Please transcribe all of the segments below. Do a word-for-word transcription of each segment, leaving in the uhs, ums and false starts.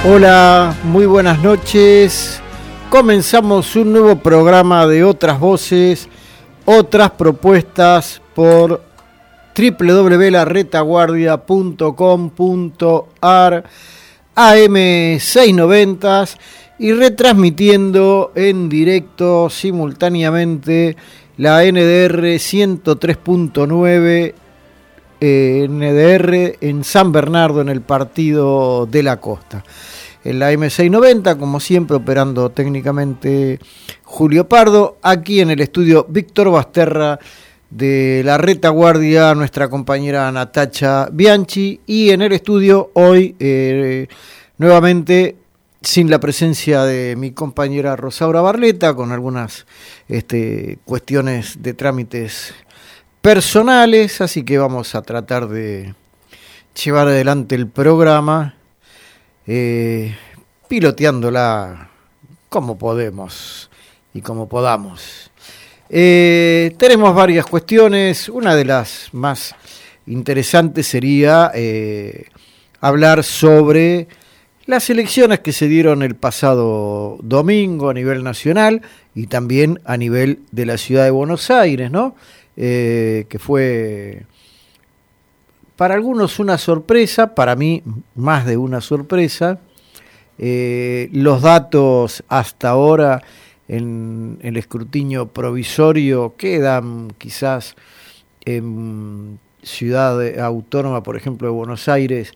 Hola, muy buenas noches. Comenzamos un nuevo programa de Otras Voces, Otras Propuestas por doble u doble u doble u punto la retaguardia punto com punto a r, A M seiscientos noventa y retransmitiendo en directo simultáneamente la N D R ciento tres punto nueve, eh, N D R en San Bernardo, en el Partido de la Costa. En la M seiscientos noventa, como siempre, operando técnicamente Julio Pardo. Aquí en el estudio Víctor Basterra, de la retaguardia, nuestra compañera Natacha Bianchi. Y en el estudio hoy, eh, nuevamente, sin la presencia de mi compañera Rosaura Barleta, con algunas este, cuestiones de trámites personales. Así que vamos a tratar de llevar adelante el programa, Eh, piloteándola como podemos y como podamos. Eh, tenemos varias cuestiones. Una de las más interesantes sería eh, hablar sobre las elecciones que se dieron el pasado domingo a nivel nacional y también a nivel de la ciudad de Buenos Aires, ¿no? Eh, que fue para algunos una sorpresa, para mí más de una sorpresa. Eh, los datos hasta ahora en el escrutinio provisorio quedan quizás en Ciudad Autónoma, por ejemplo, de Buenos Aires,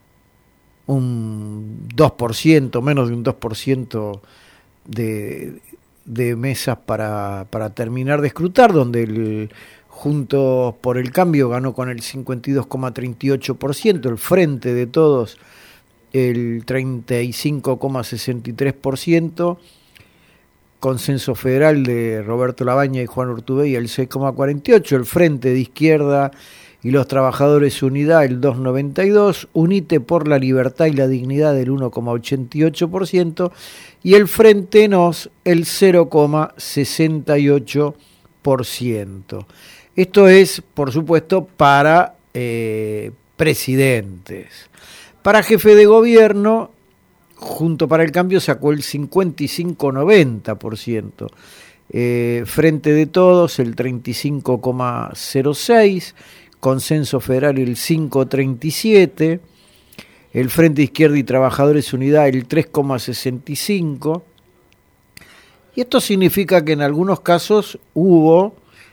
un dos por ciento, menos de un dos por ciento de, de mesas para, para terminar de escrutar, donde el Juntos por el Cambio ganó con el cincuenta y dos coma treinta y ocho por ciento, el Frente de Todos el treinta y cinco coma sesenta y tres por ciento, Consenso Federal de Roberto Labaña y Juan Urtubey el seis coma cuarenta y ocho por ciento, el Frente de Izquierda y los Trabajadores Unidad el dos coma noventa y dos por ciento, Unite por la Libertad y la Dignidad el uno coma ochenta y ocho por ciento y el Frente Nos el cero coma sesenta y ocho por ciento. Esto es, por supuesto, para eh, presidentes. Para jefe de gobierno, Junto para el Cambio sacó el cincuenta y cinco coma noventa por ciento. Eh, Frente de Todos el treinta y cinco coma cero seis por ciento. Consenso Federal el cinco coma treinta y siete por ciento. El Frente Izquierda y Trabajadores Unidad el tres coma sesenta y cinco por ciento. Y esto significa que en algunos casos hubo...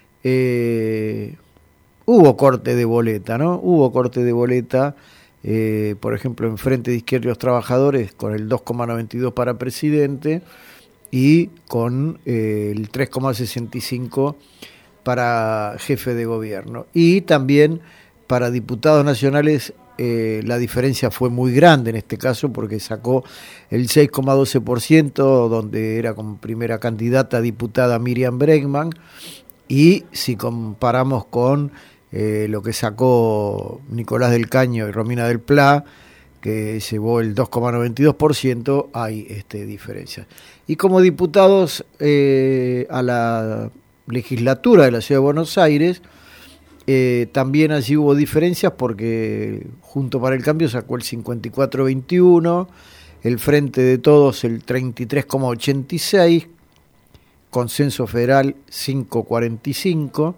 Eh, hubo corte de boleta, ¿no? Hubo corte de boleta, eh, por ejemplo, en Frente de Izquierda y los Trabajadores con el dos coma noventa y dos para presidente y con eh, el tres coma sesenta y cinco para jefe de gobierno. Y también para diputados nacionales eh, la diferencia fue muy grande en este caso, porque sacó el seis coma doce por ciento, donde era como primera candidata diputada Miriam Bregman. Y si comparamos con eh, lo que sacó Nicolás del Caño y Romina del Pla, que llevó el dos coma noventa y dos por ciento, hay este, diferencias. Y como diputados eh, a la legislatura de la Ciudad de Buenos Aires, eh, también allí hubo diferencias, porque Junto para el Cambio sacó el cincuenta y cuatro coma veintiuno, el Frente de Todos el treinta y tres coma ochenta y seis, Consenso Federal cinco coma cuarenta y cinco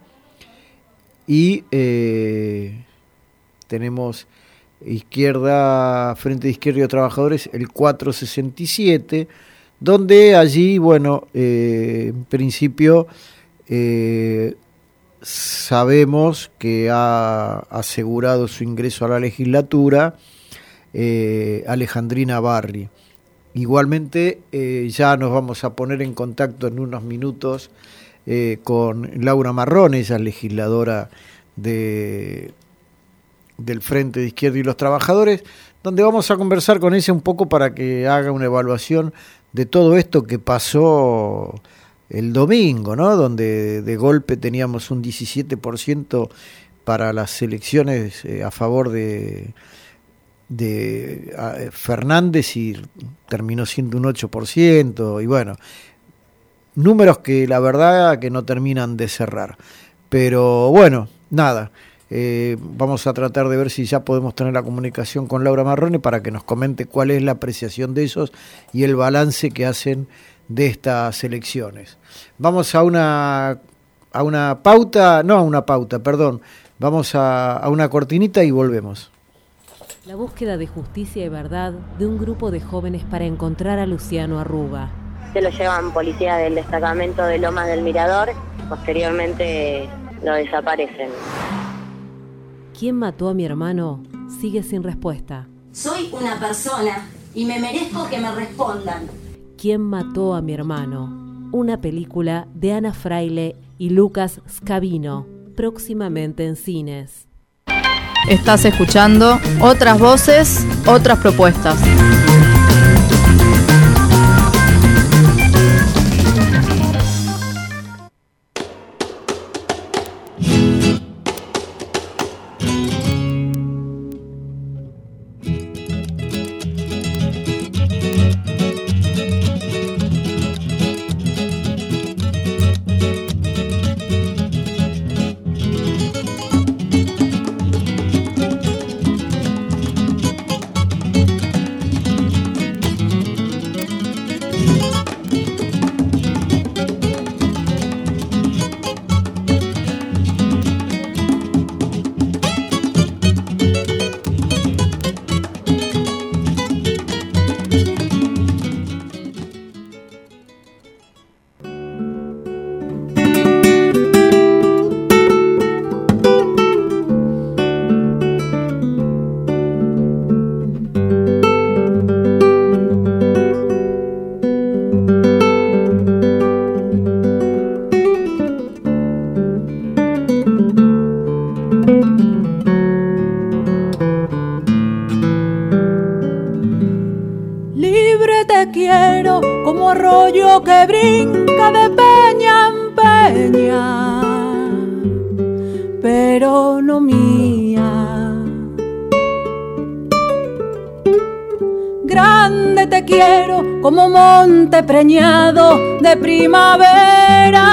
y eh, tenemos izquierda, Frente de Izquierda y los Trabajadores el cuatro coma sesenta y siete, donde allí, bueno, eh, en principio eh, sabemos que ha asegurado su ingreso a la legislatura eh, Alejandrina Barri. Igualmente, eh, ya nos vamos a poner en contacto en unos minutos eh, con Laura Marrón, ella es legisladora de, del Frente de Izquierda y los Trabajadores, donde vamos a conversar con ella un poco para que haga una evaluación de todo esto que pasó el domingo, ¿no? Donde de golpe teníamos un diecisiete por ciento para las elecciones eh, a favor de... de uh, Fernández y terminó siendo un ocho por ciento y bueno, números que la verdad que no terminan de cerrar, pero bueno, nada, Eh, vamos a tratar de ver si ya podemos tener la comunicación con Laura Marrone para que nos comente cuál es la apreciación de esos y el balance que hacen de estas elecciones. Vamos a una, a una pauta, no a una pauta, perdón, vamos a, a una cortinita y volvemos. La búsqueda de justicia y verdad de un grupo de jóvenes para encontrar a Luciano Arruga. Se lo llevan policías del destacamento de Lomas del Mirador, posteriormente lo desaparecen. ¿Quién mató a mi hermano? Sigue sin respuesta. Soy una persona y me merezco que me respondan. ¿Quién mató a mi hermano? Una película de Ana Fraile y Lucas Scavino, próximamente en cines. Estás escuchando Otras Voces, Otras Propuestas. Como monte preñado de primavera,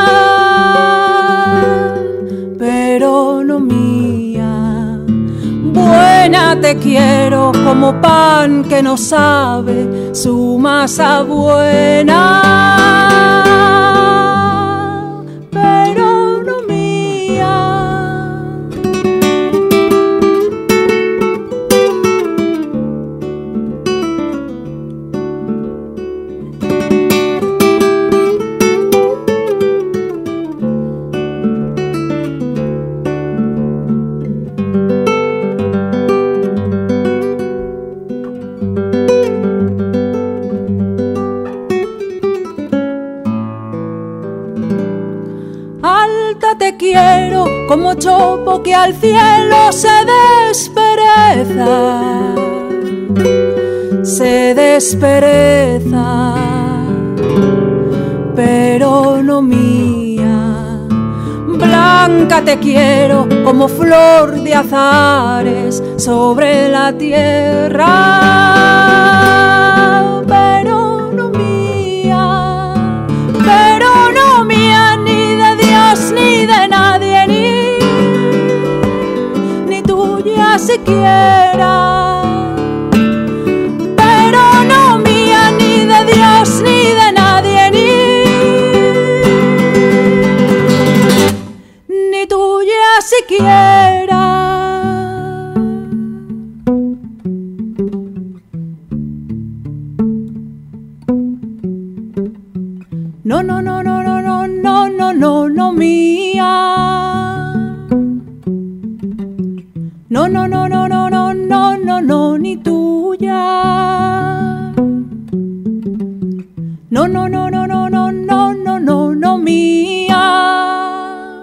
pero no mía. Buena te quiero como pan que no sabe su masa buena, pero no mía. Te quiero como chopo que al cielo se despereza, se despereza, pero no mía. Blanca te quiero como flor de azares sobre la tierra, pero no mía, pero no mía, ni de Dios ni de nadie, ni, ni tuya siquiera, pero no mía, ni de Dios ni de nadie, ni, ni tuya siquiera. No, no, no, no, no, no, no, no, no, no mía. No, no, no, no, no, no, no, no, no, ni tuya. No, no, no, no, no, no, no, no, no, no mía.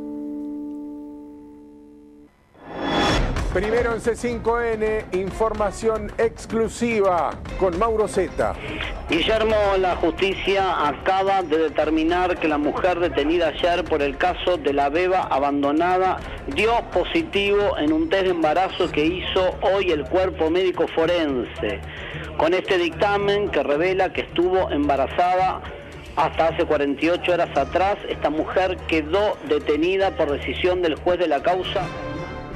Primero en C cinco N, información exclusiva con Mauro Zeta. Guillermo, la justicia acaba de determinar que la mujer detenida ayer por el caso de la beba abandonada dio positivo en un test de embarazo que hizo hoy el cuerpo médico forense. Con este dictamen que revela que estuvo embarazada hasta hace cuarenta y ocho horas atrás, esta mujer quedó detenida por decisión del juez de la causa.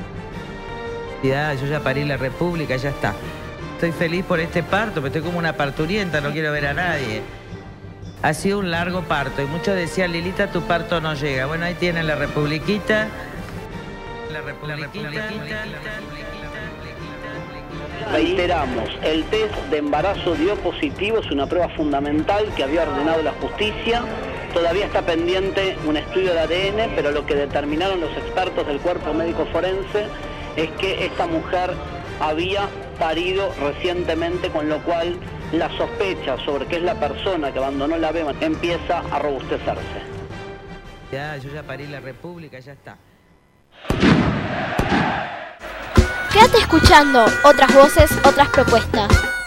Ya, yo ya parí la República, ya está. Estoy feliz por este parto, pero estoy como una parturienta, no quiero ver a nadie. Ha sido un largo parto y muchos decían, Lilita, tu parto no llega. Bueno, ahí tienen la Republiquita. La Republiquita. Reiteramos, el test de embarazo dio positivo, es una prueba fundamental que había ordenado la justicia. Todavía está pendiente un estudio de A D N, pero lo que determinaron los expertos del cuerpo médico forense es que esta mujer había parido recientemente, con lo cual la sospecha sobre que es la persona que abandonó la beba empieza a robustecerse. Ya, yo ya parí la República, ya está. Quédate escuchando otras voces, otras propuestas.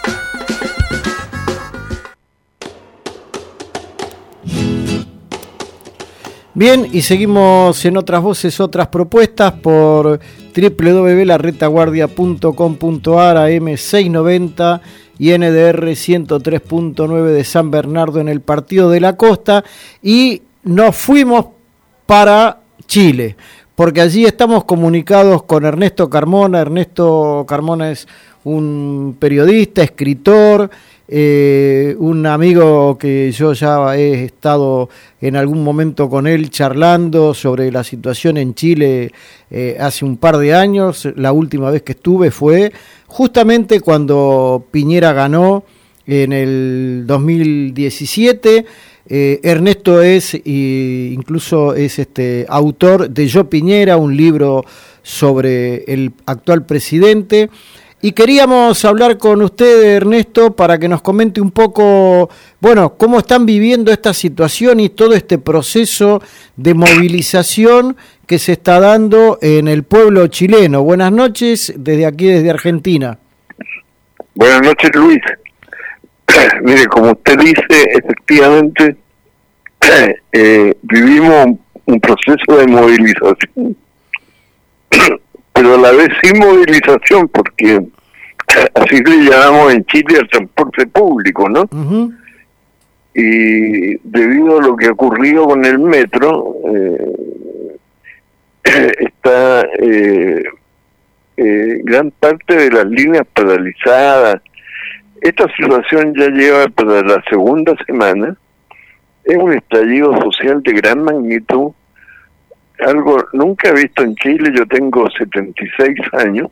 Bien, y seguimos en otras voces, otras propuestas por doble u doble u doble u punto la retaguardia punto com punto a r, A M seiscientos noventa y N D R ciento tres punto nueve de San Bernardo en el Partido de la Costa, y nos fuimos para Chile, porque allí estamos comunicados con Ernesto Carmona. Ernesto Carmona es un periodista, escritor, Eh, un amigo que yo ya he estado en algún momento con él charlando sobre la situación en Chile eh, hace un par de años. La última vez que estuve fue justamente cuando Piñera ganó en el dos mil diecisiete. Eh, Ernesto es y incluso es este autor de Yo Piñera, un libro sobre el actual presidente. Y queríamos hablar con usted, Ernesto, para que nos comente un poco, bueno, cómo están viviendo esta situación y todo este proceso de movilización que se está dando en el pueblo chileno. Buenas noches, desde aquí, desde Argentina. Buenas noches, Luis. Mire, como usted dice, efectivamente, eh, vivimos un proceso de movilización, pero a la vez sin movilización, porque así le llamamos en Chile al transporte público, ¿no? Uh-huh. Y debido a lo que ha ocurrido con el metro, eh, está eh, eh, gran parte de las líneas paralizadas. Esta situación ya lleva para la segunda semana. Es un estallido social de gran magnitud, algo nunca visto en Chile. Yo tengo setenta y seis años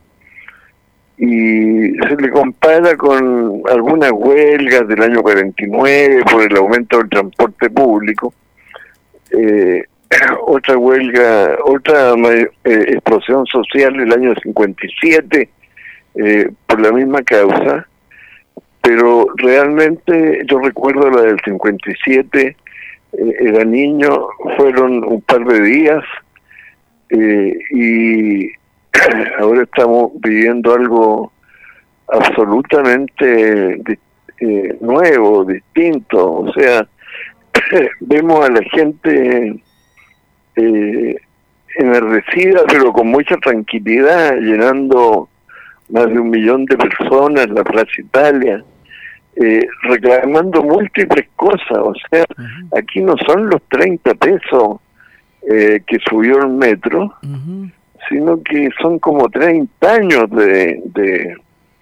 y se le compara con algunas huelgas del año cuarenta y nueve por el aumento del transporte público, eh, otra huelga, otra eh, explosión social del año cincuenta y siete eh, por la misma causa, pero realmente yo recuerdo la del cincuenta y siete. Era niño, fueron un par de días eh, y ahora estamos viviendo algo absolutamente eh, nuevo, distinto. O sea, vemos a la gente eh, enardecida, pero con mucha tranquilidad, llenando más de un millón de personas la Plaza Italia. Eh, reclamando múltiples cosas. O sea, uh-huh. Aquí no son los treinta pesos eh, que subió el metro, uh-huh. sino que son como treinta años de de,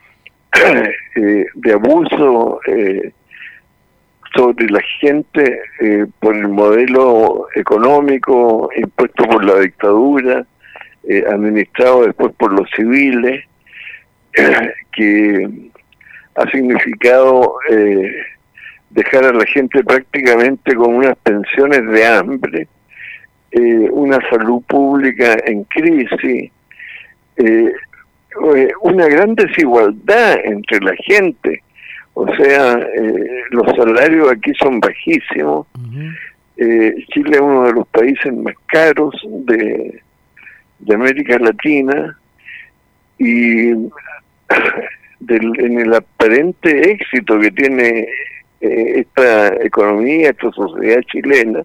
eh, de abuso eh, sobre la gente eh, por el modelo económico impuesto por la dictadura, eh, administrado después por los civiles, eh, que ha significado eh, dejar a la gente prácticamente con unas pensiones de hambre, eh, una salud pública en crisis, eh, una gran desigualdad entre la gente. O sea, eh, los salarios aquí son bajísimos. Uh-huh. eh, Chile es uno de los países más caros de, de América Latina, y Del, en el aparente éxito que tiene eh, esta economía, esta sociedad chilena,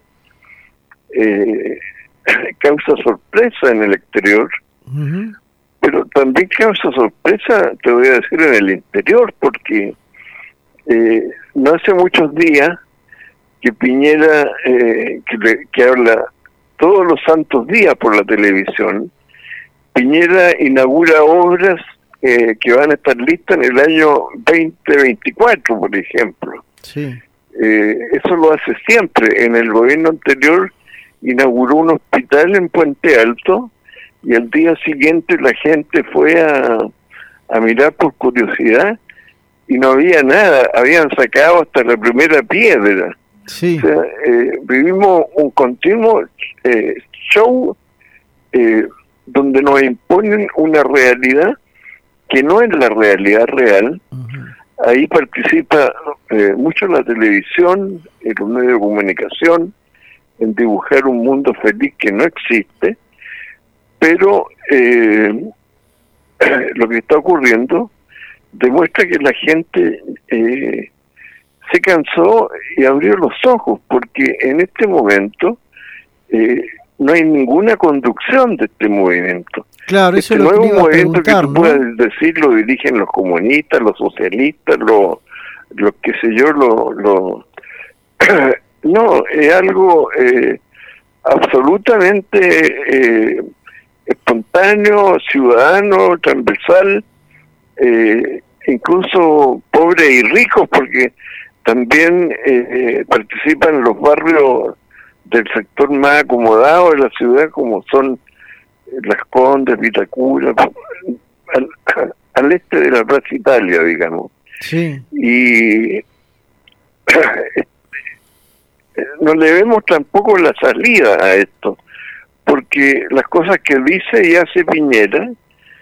eh, causa sorpresa en el exterior, uh-huh. pero también causa sorpresa, te voy a decir, en el interior, porque eh, no hace muchos días que Piñera, eh, que, que habla todos los santos días por la televisión, Piñera inaugura obras eh, que van a estar listas en el año veinte veinticuatro, por ejemplo. Sí. Eh, eso lo hace siempre. En el gobierno anterior inauguró un hospital en Puente Alto y al día siguiente la gente fue a, a mirar por curiosidad y no había nada, habían sacado hasta la primera piedra. Sí. O sea, eh, vivimos un continuo eh, show eh, donde nos imponen una realidad que no es la realidad real. Uh-huh. Ahí participa eh, mucho la televisión, en los medios de comunicación, en dibujar un mundo feliz que no existe, pero eh, lo que está ocurriendo demuestra que la gente eh, se cansó y abrió los ojos, porque en este momento eh, no hay ninguna conducción de este movimiento. Claro, eso este es lo no que es un iba a movimiento que preguntar, tú ¿no? puedas decir lo dirigen los comunistas, los socialistas, los, los qué sé yo, los... Lo... no, es algo eh, absolutamente eh, espontáneo, ciudadano, transversal, eh, incluso pobres y ricos, porque también eh, participan en los barrios del sector más acomodado de la ciudad, como son Las Condes, Vitacura, al, al este de la Plaza Italia, digamos. Sí. Y no le vemos tampoco la salida a esto, porque las cosas que dice y hace Piñera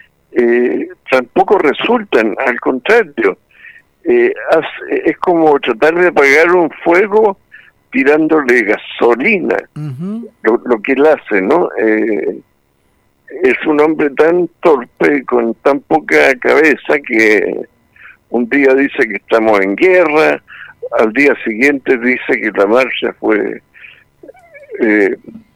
eh, tampoco resultan, al contrario, eh, hace, es como tratar de apagar un fuego tirándole gasolina. Uh-huh. lo, lo que él hace, ¿no? Eh, es un hombre tan torpe, con tan poca cabeza, que un día dice que estamos en guerra, al día siguiente dice que la marcha fue eh,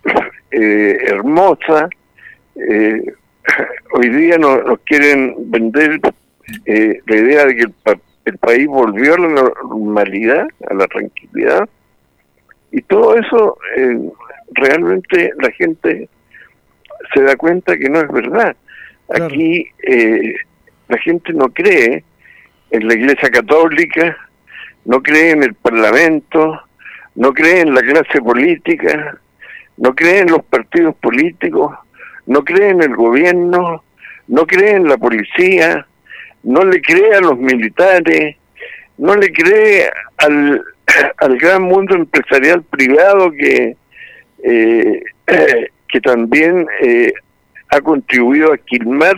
eh, hermosa. Eh, hoy día nos, nos quieren vender eh, la idea de que el, pa- el país volvió a la normalidad, a la tranquilidad, y todo eso eh, realmente la gente se da cuenta que no es verdad. Claro. Aquí eh, la gente no cree en la Iglesia Católica, no cree en el Parlamento, no cree en la clase política, no cree en los partidos políticos, no cree en el gobierno, no cree en la policía, no le cree a los militares, no le cree al, al gran mundo empresarial privado que eh, que también eh, ha contribuido a quilmar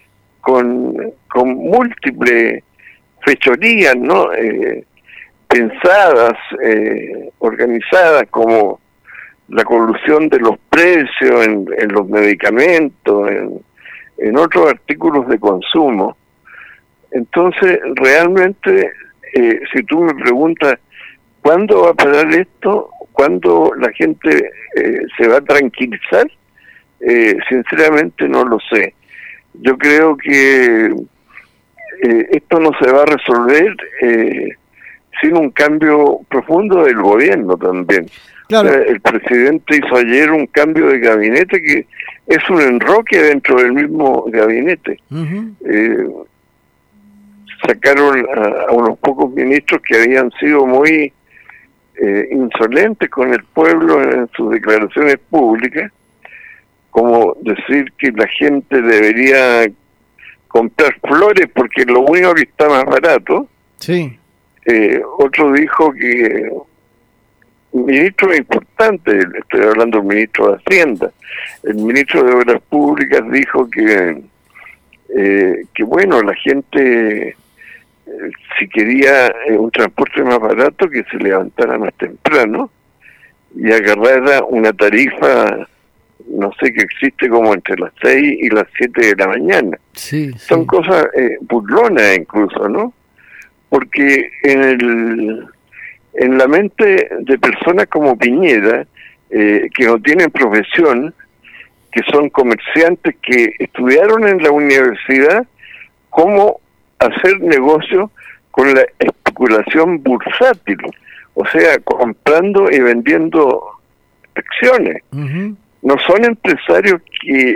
con, con múltiples fechorías, ¿no? Eh, pensadas, eh, organizadas, como la colusión de los precios en, en los medicamentos, en, en otros artículos de consumo. Entonces, realmente, eh, si tú me preguntas, ¿cuándo va a parar esto? ¿Cuándo la gente eh, se va a tranquilizar? Eh, sinceramente no lo sé. Yo creo que eh, esto no se va a resolver eh, sin un cambio profundo del gobierno también. Claro. O sea, el presidente hizo ayer un cambio de gabinete que es un enroque dentro del mismo gabinete. Uh-huh. Eh, sacaron a, a unos pocos ministros que habían sido muy eh, insolentes con el pueblo en sus declaraciones públicas, como decir que la gente debería comprar flores porque es lo único que está más barato. Sí. Eh, otro dijo que un ministro importante, estoy hablando del ministro de Hacienda, el ministro de Obras Públicas dijo que eh, que bueno, la gente eh, si quería eh, un transporte más barato, que se levantara más temprano y agarrara una tarifa, no sé, que existe como entre las seis y las siete de la mañana. Sí, sí. Son cosas eh, burlonas incluso, ¿no? Porque en el en la mente de personas como Piñera, eh, que no tienen profesión, que son comerciantes que estudiaron en la universidad cómo hacer negocio con la especulación bursátil, o sea, comprando y vendiendo acciones. Uh-huh. No son empresarios que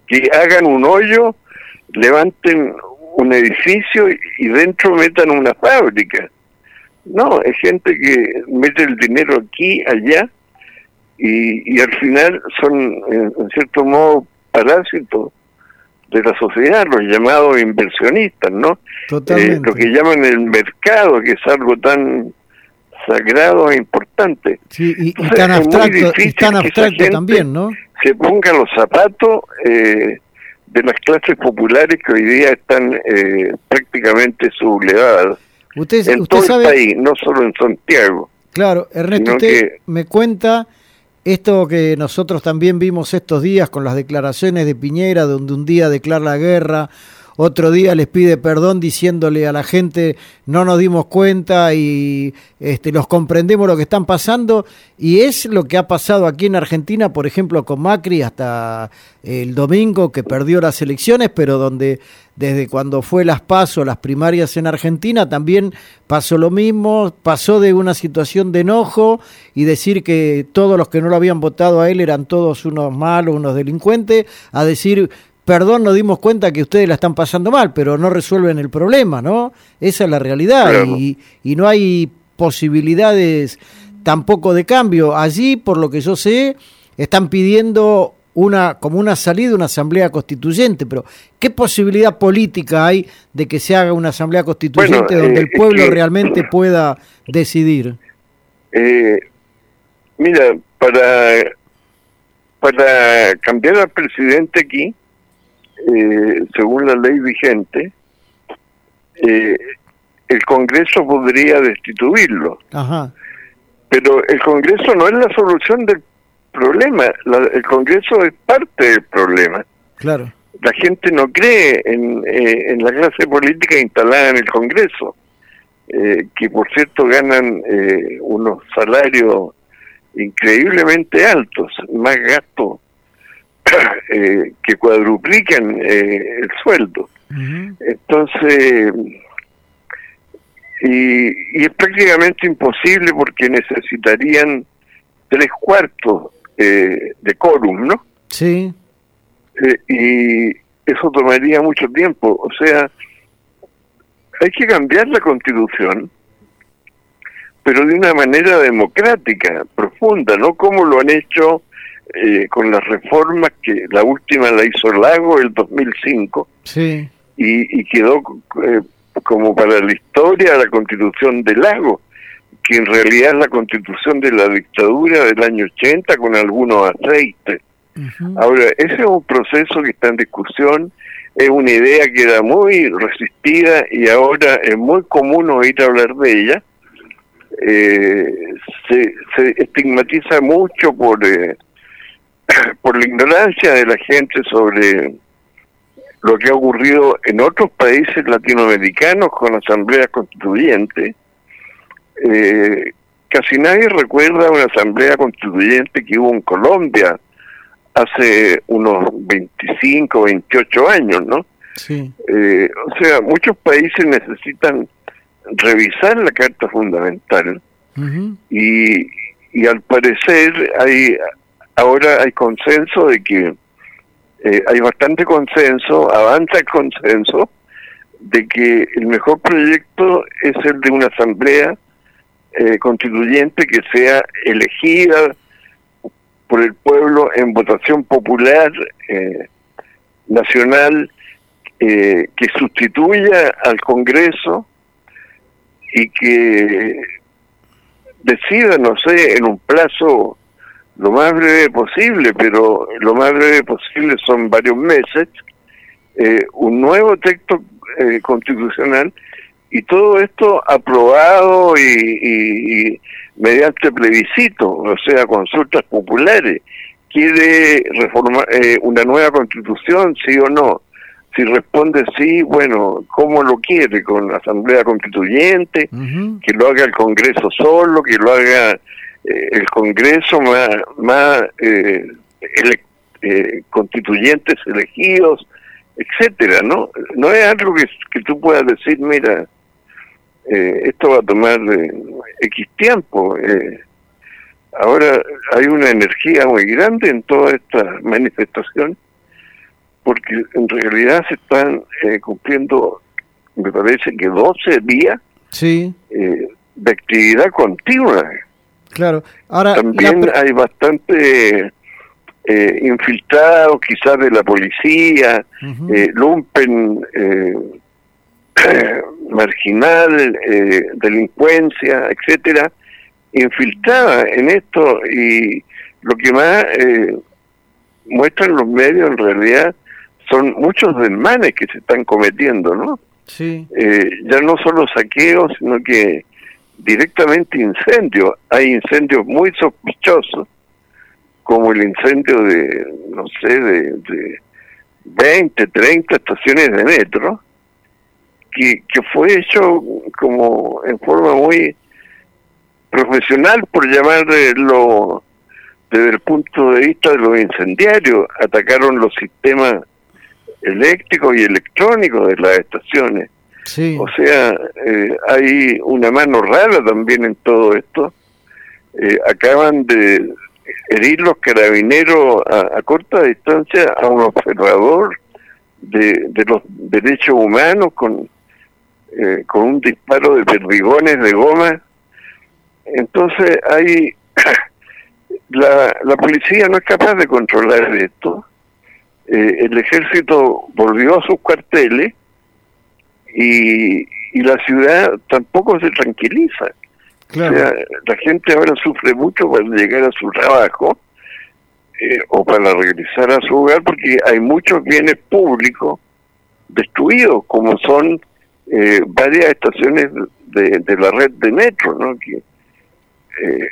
que hagan un hoyo, levanten un edificio y, y dentro metan una fábrica. No, es gente que mete el dinero aquí, allá, y, y al final son, en, en cierto modo, parásitos de la sociedad, los llamados inversionistas, ¿no? Totalmente. Eh, lo que llaman el mercado, que es algo tan sagrado e importante. Sí, y, y Entonces, tan es muy abstracto, y difícil tan que esa abstracto gente también, ¿no? se ponga los zapatos eh, de las clases populares que hoy día están eh, prácticamente sublevadas Usted, en usted todo sabe, el país, no solo en Santiago. Claro, Ernesto, sino usted que- me cuenta esto que nosotros también vimos estos días con las declaraciones de Piñera, donde un día declara la guerra, otro día les pide perdón diciéndole a la gente no nos dimos cuenta y este, los comprendemos lo que están pasando, y es lo que ha pasado aquí en Argentina, por ejemplo con Macri hasta el domingo que perdió las elecciones, pero donde desde cuando fue las PASO, las primarias en Argentina, también pasó lo mismo, pasó de una situación de enojo y decir que todos los que no lo habían votado a él eran todos unos malos, unos delincuentes, a decir perdón, nos dimos cuenta que ustedes la están pasando mal, pero no resuelven el problema, ¿no? Esa es la realidad. Claro. y, y no hay posibilidades tampoco de cambio. Allí, por lo que yo sé, están pidiendo una como una salida, una asamblea constituyente, pero ¿qué posibilidad política hay de que se haga una asamblea constituyente Bueno, donde eh, el pueblo es que- realmente pueda decidir? Eh, mira, para, para cambiar al presidente aquí, eh, según la ley vigente, eh, el Congreso podría destituirlo. Ajá. Pero el Congreso no es la solución del problema, la- el Congreso es parte del problema. Claro. La gente no cree en, eh, en la clase política instalada en el Congreso, eh, que por cierto ganan eh, unos salarios increíblemente altos, más gastos eh, que cuadruplican eh, el sueldo. Entonces, y, y es prácticamente imposible porque necesitarían tres cuartos eh, de quórum, ¿no? Sí. Eh, y eso tomaría mucho tiempo. O sea, hay que cambiar la Constitución, pero de una manera democrática, profunda, no como lo han hecho eh, con las reformas, que la última la hizo Lago el dos mil cinco, Sí. y, y quedó eh, como para la historia la Constitución de Lago, que en realidad es la Constitución de la dictadura del año ochenta con algunos aceites. Ahora, ese es un proceso que está en discusión, es una idea que era muy resistida y ahora es muy común oír hablar de ella. Eh, se, se estigmatiza mucho por, eh, por la ignorancia de la gente sobre lo que ha ocurrido en otros países latinoamericanos con asambleas constituyentes. Eh, casi nadie recuerda una asamblea constituyente que hubo en Colombia hace unos veinticinco, veintiocho años, ¿no? Sí. Eh, o sea, muchos países necesitan revisar la Carta Fundamental y, y al parecer hay ahora hay consenso de que eh, hay bastante consenso, avanza el consenso de que el mejor proyecto es el de una asamblea eh, constituyente que sea elegida por el pueblo en votación popular eh, nacional, eh, que sustituya al Congreso y que decida, no sé, en un plazo lo más breve posible, pero lo más breve posible son varios meses, eh, un nuevo texto eh, constitucional, y todo esto aprobado y, y, y mediante plebiscito, o sea, consultas populares. ¿Quiere reformar eh, una nueva constitución, sí o no? Si responde sí, bueno, ¿cómo lo quiere? ¿Con la asamblea constituyente? Uh-huh. Que lo haga el Congreso solo, que lo haga eh, el Congreso más, más eh, ele eh, constituyentes elegidos, etcétera, ¿no? No es algo que, que tú puedas decir, mira, eh, esto va a tomar eh, X tiempo. Eh, ahora hay una energía muy grande en toda esta manifestación porque en realidad se están eh, cumpliendo, me parece que doce días sí. eh, de actividad continua. Claro. Ahora, también la... hay bastante eh, infiltrados quizás de la policía, uh-huh. eh, lumpen eh, marginal, eh, delincuencia, etcétera, infiltrada en esto, y lo que más eh, muestran los medios en realidad son muchos desmanes que se están cometiendo, ¿no? Sí. Eh, ya no solo saqueos, sino que directamente incendios. Hay incendios muy sospechosos, como el incendio de, no sé, de, de veinte, treinta estaciones de metro, que, que fue hecho como en forma muy profesional, por llamarlo desde el punto de vista de los incendiarios. Atacaron los sistemas eléctricos y electrónicos de las estaciones. Sí. O sea, eh, hay una mano rara también en todo esto. Eh, acaban de herir los carabineros a, a corta distancia a un observador de, de los derechos humanos con, eh, con un disparo de perdigones de goma. Entonces hay la, la policía no es capaz de controlar esto. Eh, el ejército volvió a sus cuarteles y, y la ciudad tampoco se tranquiliza. Claro. O sea, la gente ahora sufre mucho para llegar a su trabajo eh, o para regresar a su hogar, porque hay muchos bienes públicos destruidos, como son eh, varias estaciones de, de la red de metro, ¿no? Que, eh,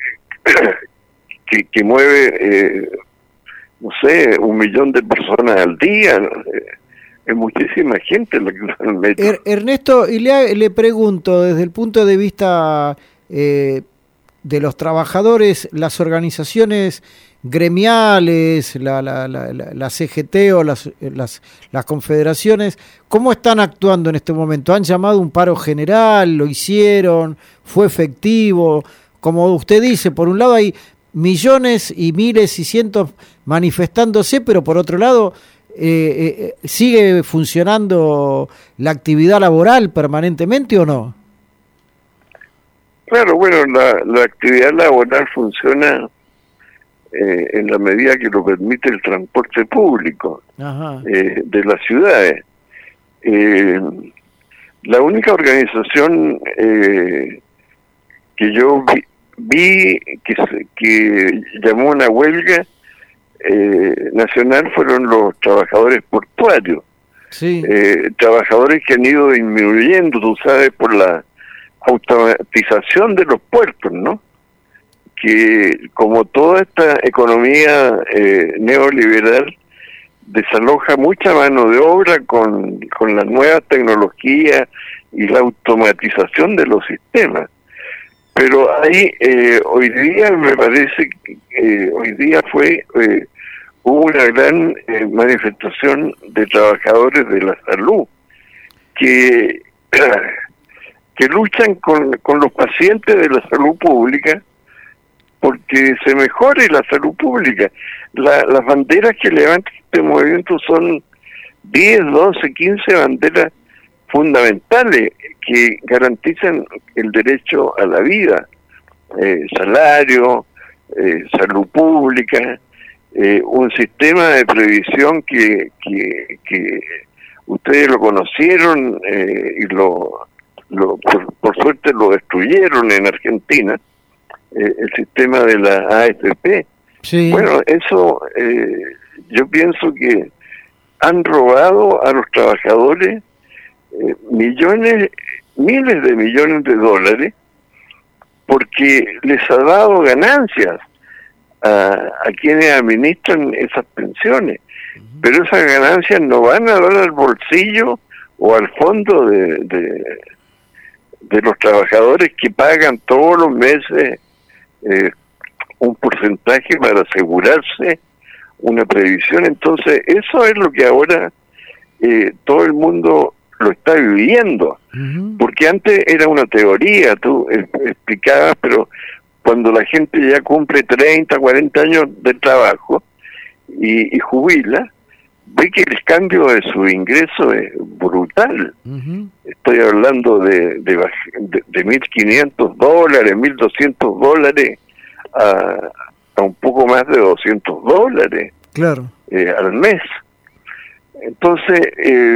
que, que mueve, eh, no sé, un millón de personas al día, ¿no? Eh, es muchísima gente la que usa el metro. Er, Ernesto, y le, le pregunto, desde el punto de vista eh, de los trabajadores, las organizaciones gremiales, la, la, la, la, la C G T o las, las, las confederaciones, ¿cómo están actuando en este momento? ¿Han llamado un paro general? ¿Lo hicieron? ¿Fue efectivo? Como usted dice, por un lado hay millones y miles y cientos manifestándose, pero por otro lado eh, eh, ¿sigue funcionando la actividad laboral permanentemente o no? Claro, bueno, la, la actividad laboral funciona eh, en la medida que lo permite el transporte público eh, de las ciudades. Eh, la única organización eh, que yo vi, vi que, que llamó una huelga eh, nacional fueron los trabajadores portuarios. Sí. Eh, trabajadores que han ido disminuyendo, tú sabes, por la automatización de los puertos, ¿no? Que como toda esta economía eh, neoliberal desaloja mucha mano de obra con, con las nuevas tecnologías y la automatización de los sistemas. Pero ahí eh, hoy día me parece que eh, hoy día fue eh, hubo una gran eh, manifestación de trabajadores de la salud que que luchan con, con los pacientes de la salud pública porque se mejore la salud pública. La, las banderas que levanta este movimiento son diez, doce, quince banderas fundamentales que garantizan el derecho a la vida, eh, salario, eh, salud pública, eh, un sistema de previsión que, que, que ustedes lo conocieron eh, y lo Lo, por, por suerte lo destruyeron en Argentina, eh, el sistema de la A F P. Sí. Bueno, eso eh, yo pienso que han robado a los trabajadores eh, millones, miles de millones de dólares, porque les ha dado ganancias a, a quienes administran esas pensiones. Uh-huh. Pero esas ganancias no van a dar al bolsillo o al fondo de... de de los trabajadores que pagan todos los meses eh, un porcentaje para asegurarse una previsión. Entonces eso es lo que ahora eh, todo el mundo lo está viviendo, uh-huh. Porque antes era una teoría, tú eh, explicabas, pero cuando la gente ya cumple treinta, cuarenta años de trabajo y, y jubila, ve que el cambio de su ingreso es brutal. Uh-huh. Estoy hablando de, de, de, de mil quinientos dólares, mil doscientos dólares a, a un poco más de doscientos dólares. Claro. Eh, al mes. Entonces, eh,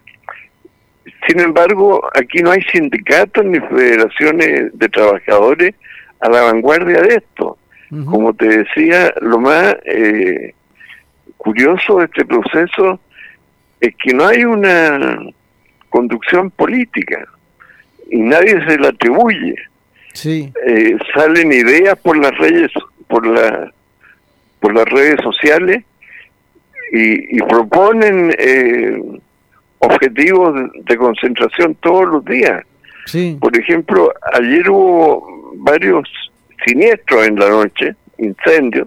sin embargo, aquí no hay sindicatos ni federaciones de trabajadores a la vanguardia de esto. Uh-huh. Como te decía, lo más eh, curioso de este proceso es que no hay una conducción política y nadie se la atribuye. Sí. Eh, salen ideas por las redes, por la, por las redes sociales y, y proponen eh, objetivos de, de concentración todos los días. Sí. Por ejemplo, ayer hubo varios siniestros en la noche, incendios,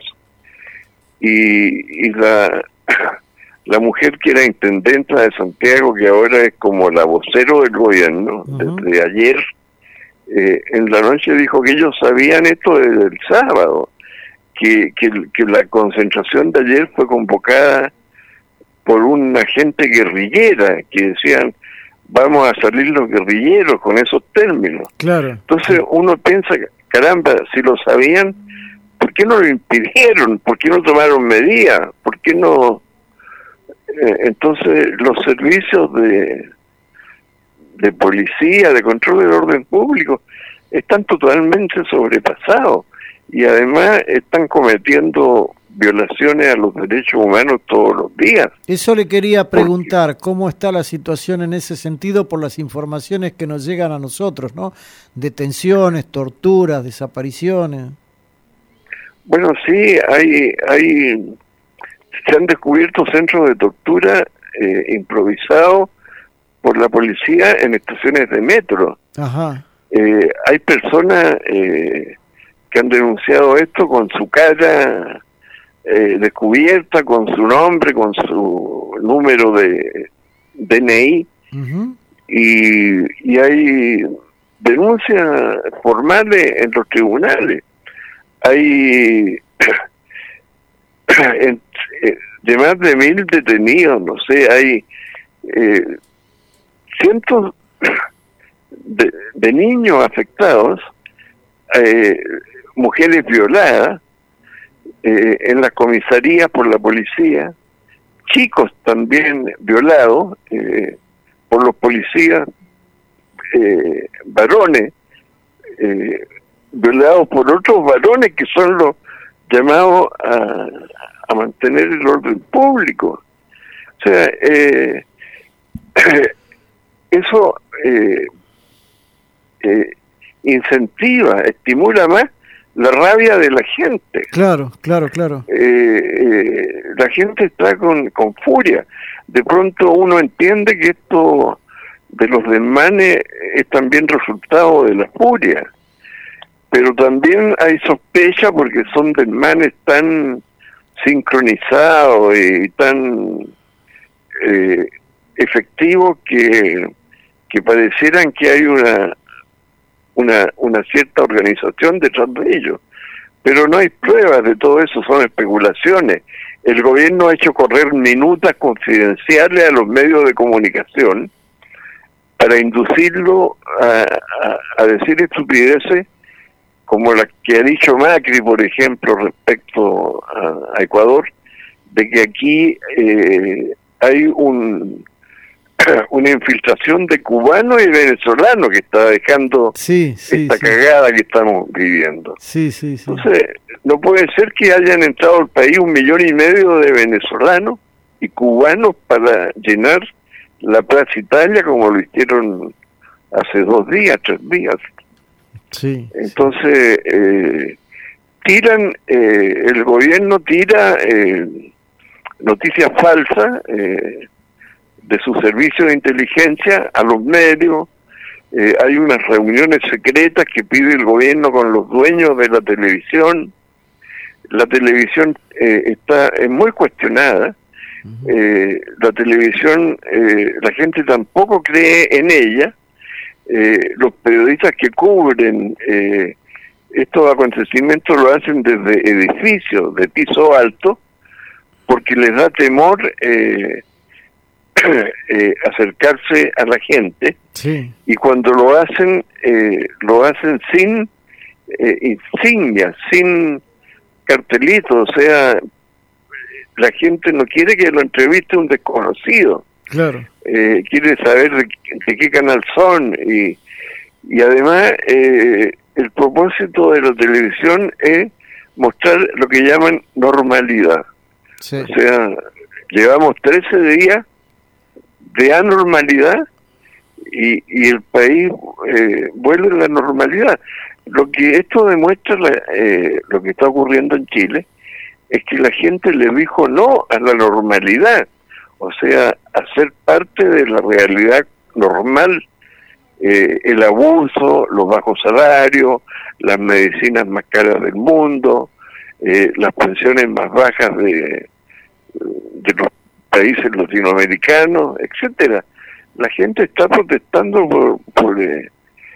y, y la, la mujer que era intendenta de Santiago, que ahora es como la vocero del gobierno, uh-huh. desde ayer, eh, en la noche dijo que ellos sabían esto desde el sábado, que, que, que la concentración de ayer fue convocada por una gente guerrillera, que decían, vamos a salir los guerrilleros con esos términos. Claro. Entonces uno piensa, caramba, si lo sabían, ¿por qué no lo impidieron? ¿Por qué no tomaron medidas? ¿Por qué no? Eh, entonces los servicios de de policía, de control del orden público, están totalmente sobrepasados y además están cometiendo violaciones a los derechos humanos todos los días. Eso le quería preguntar, ¿cómo está la situación en ese sentido por las informaciones que nos llegan a nosotros, ¿no? Detenciones, torturas, desapariciones. Bueno, sí, hay, hay, se han descubierto centros de tortura eh, improvisados por la policía en estaciones de metro. Ajá. Eh, hay personas eh, que han denunciado esto con su cara eh, descubierta, con su nombre, con su número de D N I, uh-huh. y, y hay denuncias formales en los tribunales. Hay en, de más de mil detenidos, no sé, hay eh, cientos de, de niños afectados, eh, mujeres violadas eh, en la comisaría por la policía, chicos también violados eh, por los policías, eh, varones eh, violados por otros varones que son los llamados a, a mantener el orden público. O sea, eh, eso eh, eh, incentiva, estimula más la rabia de la gente. Claro, claro, claro. Eh, eh, la gente está con, con furia. De pronto uno entiende que esto de los desmanes es también resultado de la furia. Pero también hay sospecha porque son desmanes tan sincronizados y tan eh, efectivos que, que parecieran que hay una, una una cierta organización detrás de ellos. Pero no hay pruebas de todo eso, son especulaciones. El gobierno ha hecho correr minutas confidenciales a los medios de comunicación para inducirlo a, a, a decir estupideces como la que ha dicho Macri, por ejemplo, respecto a, a Ecuador, de que aquí eh, hay un una infiltración de cubanos y venezolanos que está dejando sí, sí, esta sí. cagada que estamos viviendo. Sí, sí, sí. Entonces, no puede ser que hayan entrado al país un millón y medio de venezolanos y cubanos para llenar la Plaza Italia como lo hicieron hace dos días, tres días. Sí. Entonces, sí. Eh, tiran, eh, el gobierno tira eh, noticias falsas eh, de su servicio de inteligencia a los medios. Eh, hay unas reuniones secretas que pide el gobierno con los dueños de la televisión. La televisión eh, está es muy cuestionada. Uh-huh. Eh, la televisión, eh, la gente tampoco cree en ella. Eh, los periodistas que cubren eh, estos acontecimientos lo hacen desde edificios de piso alto, porque les da temor eh, eh, acercarse a la gente, sí. y cuando lo hacen, eh, lo hacen sin eh, insignias, sin cartelitos, o sea, la gente no quiere que lo entreviste un desconocido. Claro. Eh, quiere saber de, de qué canal son, y, y además eh, el propósito de la televisión es mostrar lo que llaman normalidad. Sí. O sea, llevamos trece días de anormalidad y, y el país eh, vuelve a la normalidad. Lo que esto demuestra, la, eh, lo que está ocurriendo en Chile, es que la gente le dijo no a la normalidad, o sea, a ser parte de la realidad normal, eh, el abuso, los bajos salarios, las medicinas más caras del mundo, eh, las pensiones más bajas de, de los países latinoamericanos, etcétera. La gente está protestando por por, eh,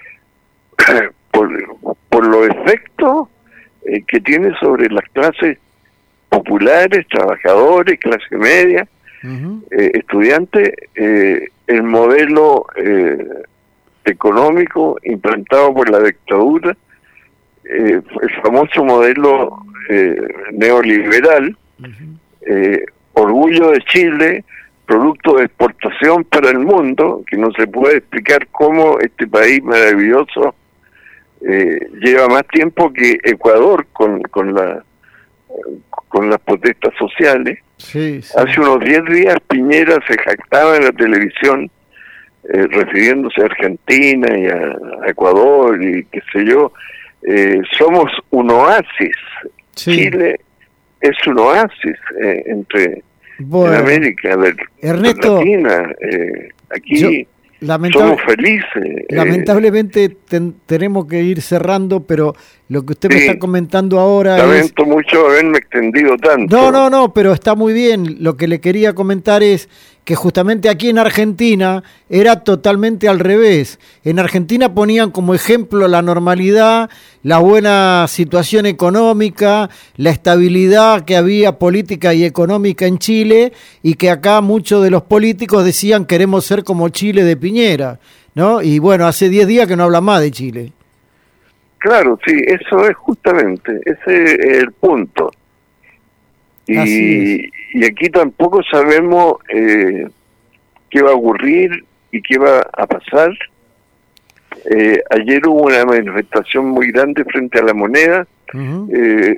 por, por los efectos eh, que tiene sobre las clases populares, trabajadores, clase media, uh-huh. eh, estudiantes, eh, el modelo eh, económico implantado por la dictadura, eh, el famoso modelo eh, neoliberal, uh-huh. eh, orgullo de Chile, producto de exportación para el mundo, que no se puede explicar cómo este país maravilloso eh, lleva más tiempo que Ecuador con, con la con las protestas sociales. Sí, sí. Hace unos diez días Piñera se jactaba en la televisión eh, refiriéndose a Argentina y a, a Ecuador y qué sé yo, eh, somos un oasis. Sí. Chile es un oasis eh, entre bueno, en América de, Ernesto, de Latina. Eh, aquí yo, lamentable, somos felices. Lamentablemente eh, ten, tenemos que ir cerrando, pero lo que usted sí, me está comentando ahora lamento es... mucho haberme extendido tanto. No, no, no, pero está muy bien. Lo que le quería comentar es que justamente aquí en Argentina era totalmente al revés. En Argentina ponían como ejemplo la normalidad, la buena situación económica, la estabilidad que había política y económica en Chile, y que acá muchos de los políticos decían queremos ser como Chile de Piñera, ¿no? Y bueno, hace diez días que no habla más de Chile. Claro, sí, eso es justamente, ese es el punto. Y, y aquí tampoco sabemos eh, qué va a ocurrir y qué va a pasar. Eh, ayer hubo una manifestación muy grande frente a la Moneda. Uh-huh. Eh,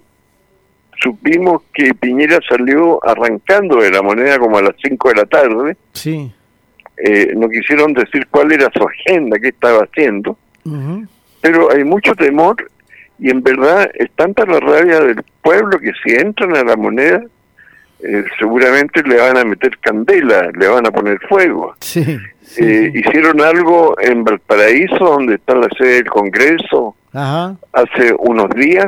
supimos que Piñera salió arrancando de la Moneda como a las cinco de la tarde. Sí. Eh, no quisieron decir cuál era su agenda, qué estaba haciendo. Uh-huh. Pero hay mucho temor y en verdad es tanta la rabia del pueblo que si entran a la Moneda eh, seguramente le van a meter candela, le van a poner fuego. Sí, sí, eh, sí. Hicieron algo en Valparaíso, donde está la sede del Congreso, Ajá. hace unos días,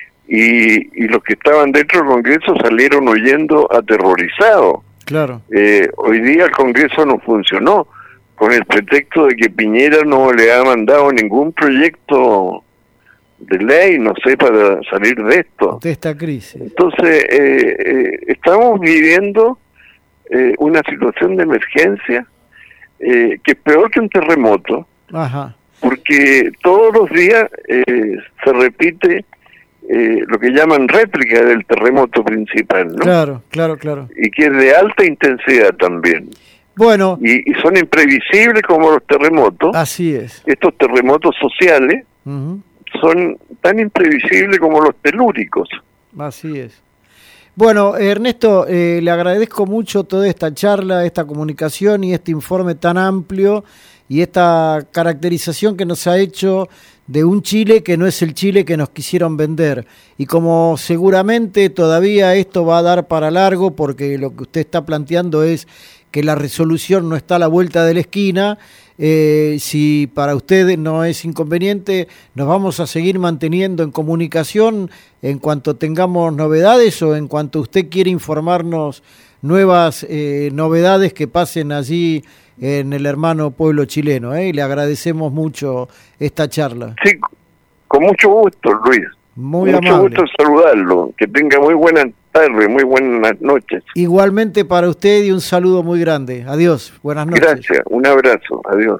y, y los que estaban dentro del Congreso salieron huyendo aterrorizados. Claro. Eh, hoy día el Congreso no funcionó, con el pretexto de que Piñera no le ha mandado ningún proyecto de ley, no sé, para salir de esto. De esta crisis. Entonces, eh, eh, estamos viviendo eh, una situación de emergencia eh, que es peor que un terremoto. Ajá. Porque todos los días eh, se repite eh, lo que llaman réplica del terremoto principal, ¿no? Claro, claro, claro. Y que es de alta intensidad también. Bueno. Y, y son imprevisibles como los terremotos. Así es. Estos terremotos sociales uh-huh. son tan imprevisibles como los telúricos. Así es. Bueno, Ernesto, eh, le agradezco mucho toda esta charla, esta comunicación y este informe tan amplio y esta caracterización que nos ha hecho de un Chile que no es el Chile que nos quisieron vender. Y como seguramente todavía esto va a dar para largo, porque lo que usted está planteando es que la resolución no está a la vuelta de la esquina, eh, si para usted no es inconveniente, nos vamos a seguir manteniendo en comunicación en cuanto tengamos novedades o en cuanto usted quiera informarnos nuevas eh, novedades que pasen allí en el hermano pueblo chileno, ¿eh? Y le agradecemos mucho esta charla. Sí, con mucho gusto, Luis. Muy mucho amable. gusto saludarlo. Que tenga muy buena tardes, muy buenas noches. Igualmente para usted y un saludo muy grande. Adiós, buenas noches. Gracias, un abrazo, adiós.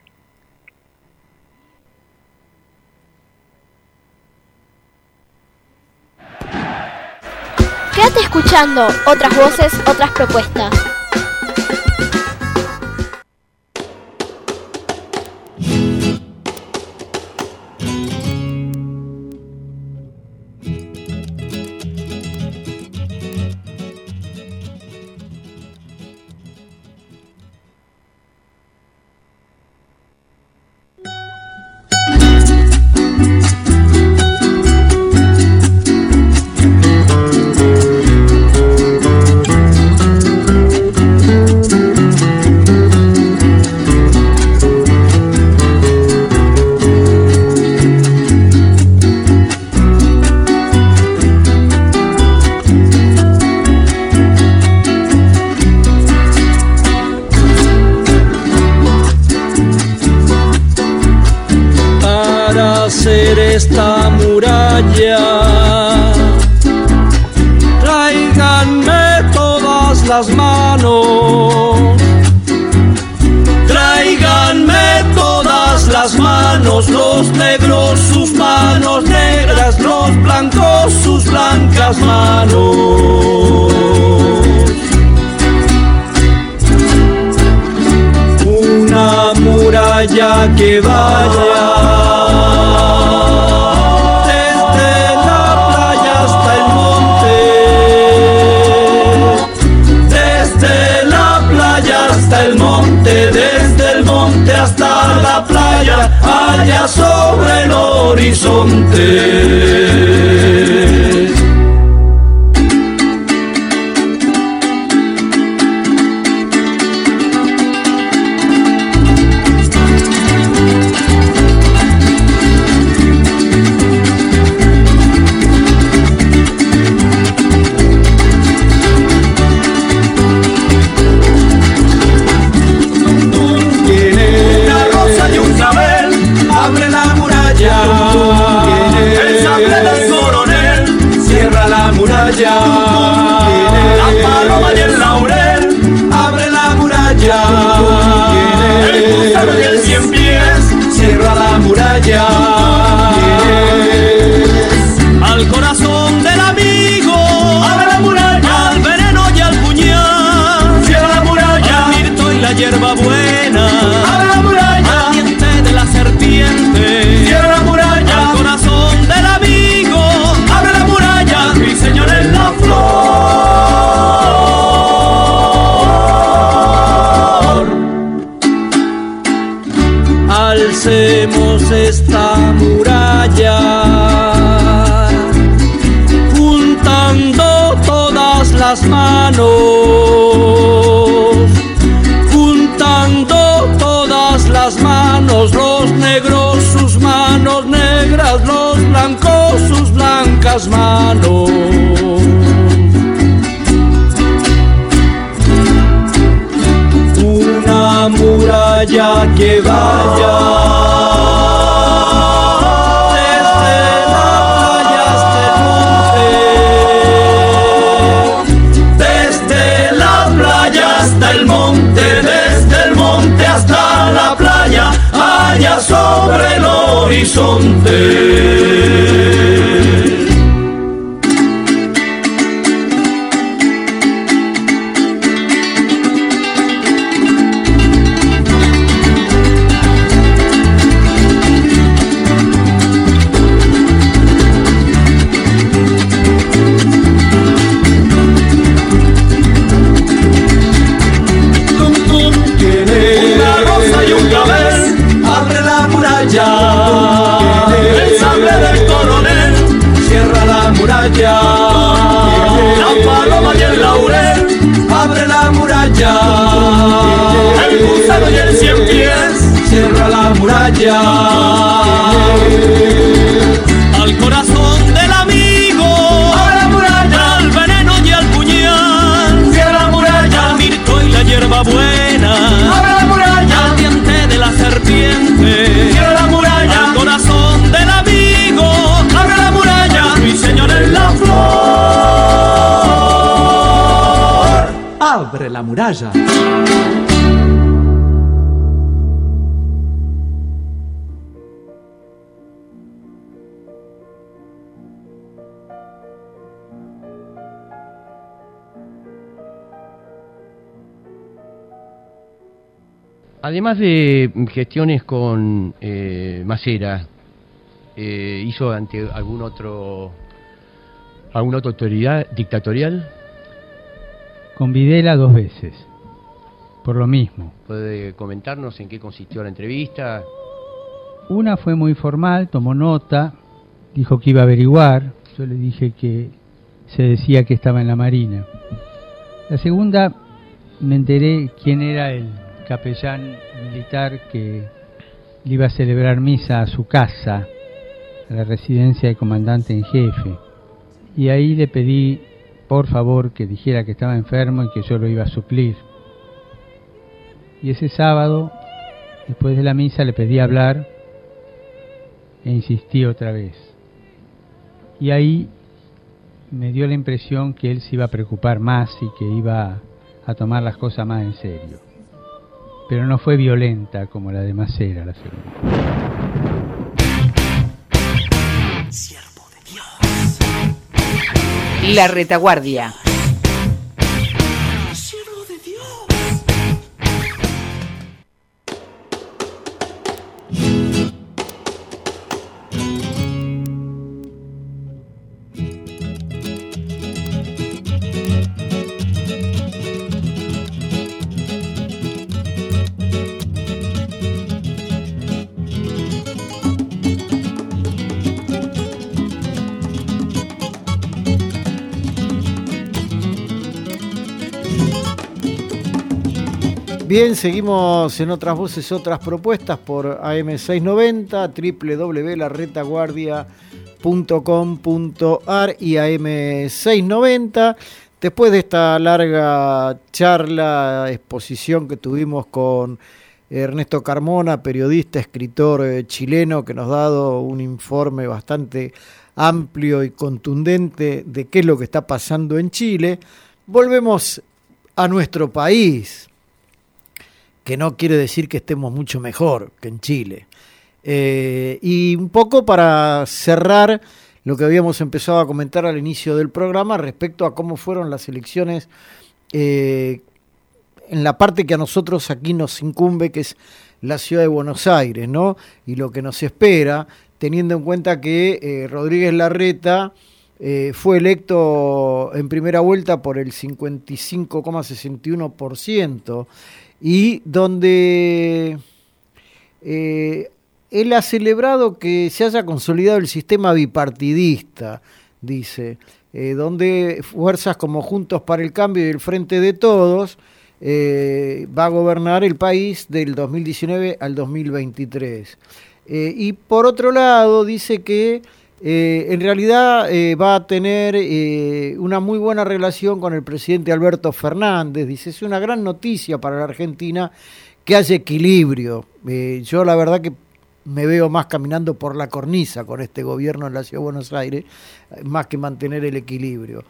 Quédate escuchando otras voces, otras propuestas. Esta muralla, tráiganme todas las manos, tráiganme todas las manos, los negros sus manos negras, los blancos sus blancas manos. Una muralla que vaya el monte, desde el monte hasta la playa, allá sobre el horizonte. El sable del coronel cierra la muralla, la paloma y el laurel abre la muralla, el gusano y el cien pies cierra la muralla. Al corazón del amigo abre la muralla, al veneno y al puñal cierra la muralla, al mirto y la hierba buena abre la muralla, al diente de la serpiente cierra la muralla, al corazón del amigo abre la muralla, mi señor es la flor. Alcemos esta muralla, juntando todas las manos, juntando todas las manos, los negros sus manos negras, los blancos sus blancas manos. Una muralla que vaya el monte, desde el monte hasta la playa, allá sobre el horizonte. El sable del coronel cierra la muralla, la paloma y el laurel abre la muralla, el gusano y el cien pies cierra la muralla, al corazón del amigo abre la muralla, al veneno y al puñal cierra la muralla, al mirto y la hierba buena abre la muralla, al diente de la serpiente cierra la muralla, al corazón del amigo abre la muralla, mi señor es la flor. abre la muralla. Además de gestiones con eh, Macera, eh, ¿hizo ante algún otro alguna otra autoridad dictatorial? Con Videla dos veces, por lo mismo. ¿Puede comentarnos en qué consistió la entrevista? Una fue muy formal, tomó nota, dijo que iba a averiguar, yo le dije que se decía que estaba en la Marina. La segunda, me enteré quién era el capellán militar que le iba a celebrar misa a su casa, a la residencia del comandante en jefe, y ahí le pedí por favor que dijera que estaba enfermo y que yo lo iba a suplir. Y ese sábado, después de la misa, le pedí hablar e insistí otra vez, y ahí me dio la impresión que él se iba a preocupar más y que iba a tomar las cosas más en serio. Pero no fue violenta como la de Macera, la segunda. Siervo de Dios. La retaguardia. Siervo de Dios. Bien, seguimos en Otras Voces, Otras Propuestas por A M seiscientos noventa, doble u doble u doble u punto la retaguardia punto com punto a r y A M seiscientos noventa. Después de esta larga charla, exposición que tuvimos con Ernesto Carmona, periodista, escritor eh, chileno, que nos ha dado un informe bastante amplio y contundente de qué es lo que está pasando en Chile, volvemos a nuestro país, que no quiere decir que estemos mucho mejor que en Chile. Eh, y un poco para cerrar lo que habíamos empezado a comentar al inicio del programa respecto a cómo fueron las elecciones eh, en la parte que a nosotros aquí nos incumbe, que es la ciudad de Buenos Aires, ¿no? Y lo que nos espera, teniendo en cuenta que eh, Rodríguez Larreta eh, fue electo en primera vuelta por el cincuenta y cinco coma sesenta y uno por ciento, y donde eh, él ha celebrado que se haya consolidado el sistema bipartidista, dice, eh, donde fuerzas como Juntos para el Cambio y el Frente de Todos eh, va a gobernar el país del dos mil diecinueve al dos mil veintitrés. Eh, y por otro lado dice que eh, en realidad eh, va a tener eh, una muy buena relación con el presidente Alberto Fernández. Dice, es una gran noticia para la Argentina que haya equilibrio. Eh, yo la verdad que me veo más caminando por la cornisa con este gobierno en la Ciudad de Buenos Aires, más que mantener el equilibrio.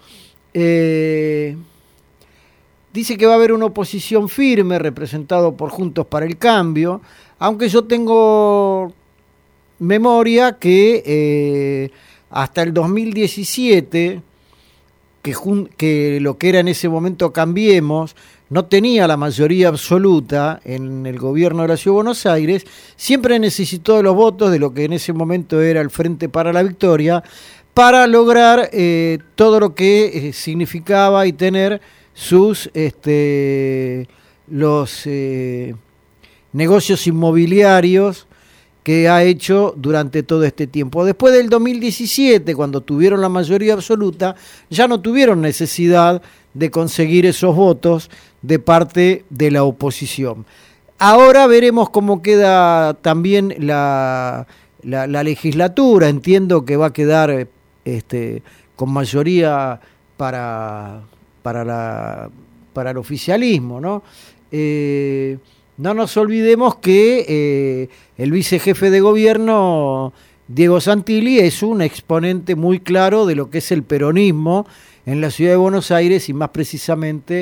Eh, dice que va a haber una oposición firme representado por Juntos para el Cambio, aunque yo tengo memoria que eh, hasta el dos mil diecisiete, que, que lo que era en ese momento Cambiemos, no tenía la mayoría absoluta en el gobierno de la Ciudad de Buenos Aires, siempre necesitó de los votos de lo que en ese momento era el Frente para la Victoria, para lograr eh, todo lo que eh, significaba y tener sus este, los eh, negocios inmobiliarios que ha hecho durante todo este tiempo. Después del dos mil diecisiete, cuando tuvieron la mayoría absoluta, ya no tuvieron necesidad de conseguir esos votos de parte de la oposición. Ahora veremos cómo queda también la, la, la legislatura. Entiendo que va a quedar este, con mayoría para, para, la, para el oficialismo, ¿no? Eh, no nos olvidemos que eh, el vicejefe de gobierno, Diego Santilli, es un exponente muy claro de lo que es el peronismo en la Ciudad de Buenos Aires y más precisamente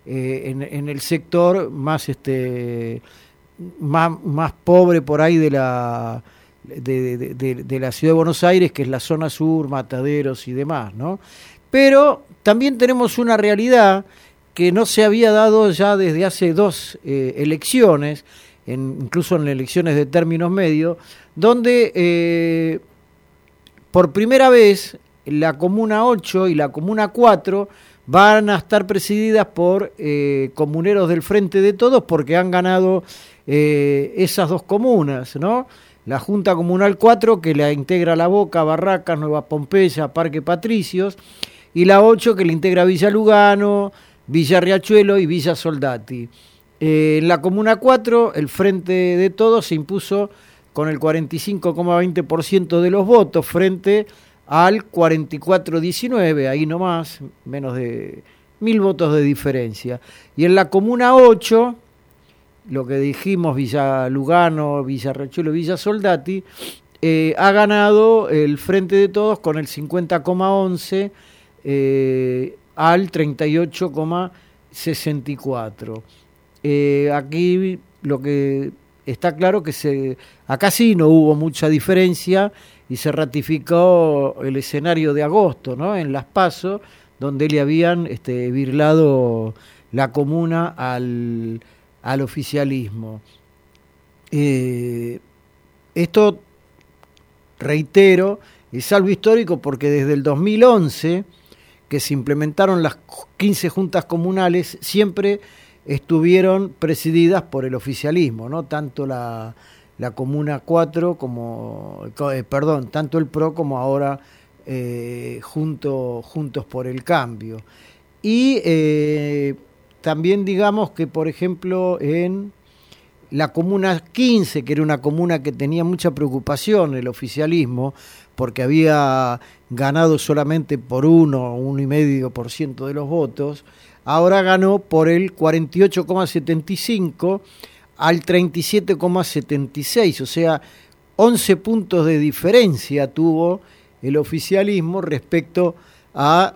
eh, en, en el sector más este más, más pobre por ahí de la de, de, de, de la ciudad de Buenos Aires, que es la zona sur, Mataderos y demás, ¿no? Pero también tenemos una realidad que no se había dado ya desde hace dos eh, elecciones, en, incluso en elecciones de términos medios, donde eh, por primera vez la Comuna ocho y la Comuna cuatro van a estar presididas por eh, comuneros del Frente de Todos, porque han ganado eh, esas dos comunas, ¿no? La Junta Comunal cuatro, que la integra La Boca, Barracas, Nueva Pompeya, Parque Patricios, y la ocho, que la integra Villa Lugano, Villa Riachuelo y Villa Soldati. Eh, en la Comuna cuatro, el Frente de Todos se impuso con el cuarenta y cinco coma veinte por ciento de los votos frente al cuarenta y cuatro coma diecinueve, ahí nomás, menos de mil votos de diferencia. Y en la Comuna ocho, lo que dijimos, Villa Lugano, Villa Riachuelo, Villa Soldati, eh, ha ganado el Frente de Todos con el cincuenta coma once eh, al treinta y ocho coma sesenta y cuatro. Eh, aquí lo que está claro que se acá sí no hubo mucha diferencia y se ratificó el escenario de agosto, ¿no? En Las PASO, donde le habían este, birlado la comuna al, al oficialismo. Eh, esto, reitero, es algo histórico porque desde el dos mil once, que se implementaron las quince juntas comunales, siempre estuvieron presididas por el oficialismo, ¿no? Tanto la, la Comuna cuatro como, eh, perdón, tanto el P R O como ahora eh, junto, Juntos por el Cambio. Y eh, también digamos que, por ejemplo, en la Comuna quince, que era una comuna que tenía mucha preocupación el oficialismo, porque había ganado solamente por uno, uno y medio por ciento de los votos, ahora ganó por el cuarenta y ocho coma setenta y cinco al treinta y siete coma setenta y seis, o sea, once puntos de diferencia tuvo el oficialismo respecto a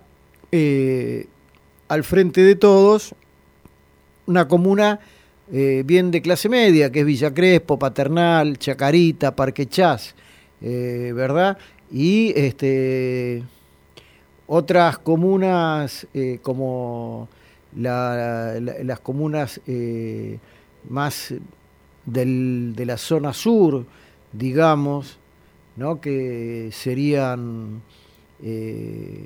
eh, al Frente de Todos, una comuna eh, bien de clase media, que es Villa Crespo, Paternal, Chacarita, Parque Chas, eh, ¿verdad? Y este otras comunas eh, como la, la, las comunas eh, más del, de la zona sur, digamos, ¿no? Que serían, eh,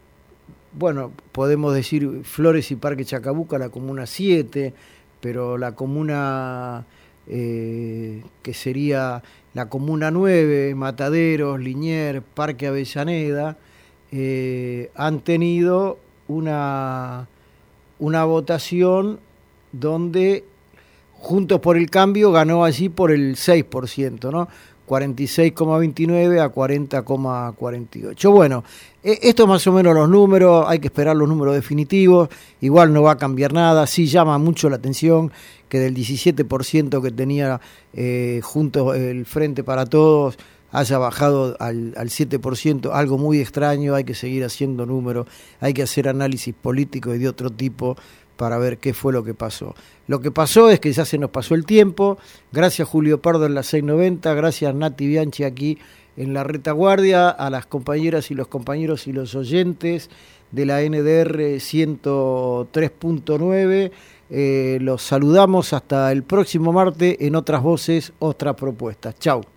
bueno, podemos decir Flores y Parque Chacabuca, la comuna siete, pero la comuna eh, que sería la comuna nueve, Mataderos, Liniers, Parque Avellaneda, eh, han tenido una, una votación donde Juntos por el Cambio ganó allí por el seis por ciento, ¿no? cuarenta y seis coma veintinueve a cuarenta coma cuarenta y ocho. Bueno, esto es más o menos los números, hay que esperar los números definitivos, igual no va a cambiar nada, sí llama mucho la atención que del diecisiete por ciento que tenía eh, Juntos el Frente para Todos haya bajado al, al siete por ciento, algo muy extraño, hay que seguir haciendo números, hay que hacer análisis político y de otro tipo para ver qué fue lo que pasó. Lo que pasó es que ya se nos pasó el tiempo. Gracias Julio Pardo en la seiscientos noventa, gracias Nati Bianchi aquí en la retaguardia, a las compañeras y los compañeros y los oyentes de la N D R ciento tres punto nueve. Eh, los saludamos hasta el próximo martes en Otras Voces, Otras Propuestas. Chau.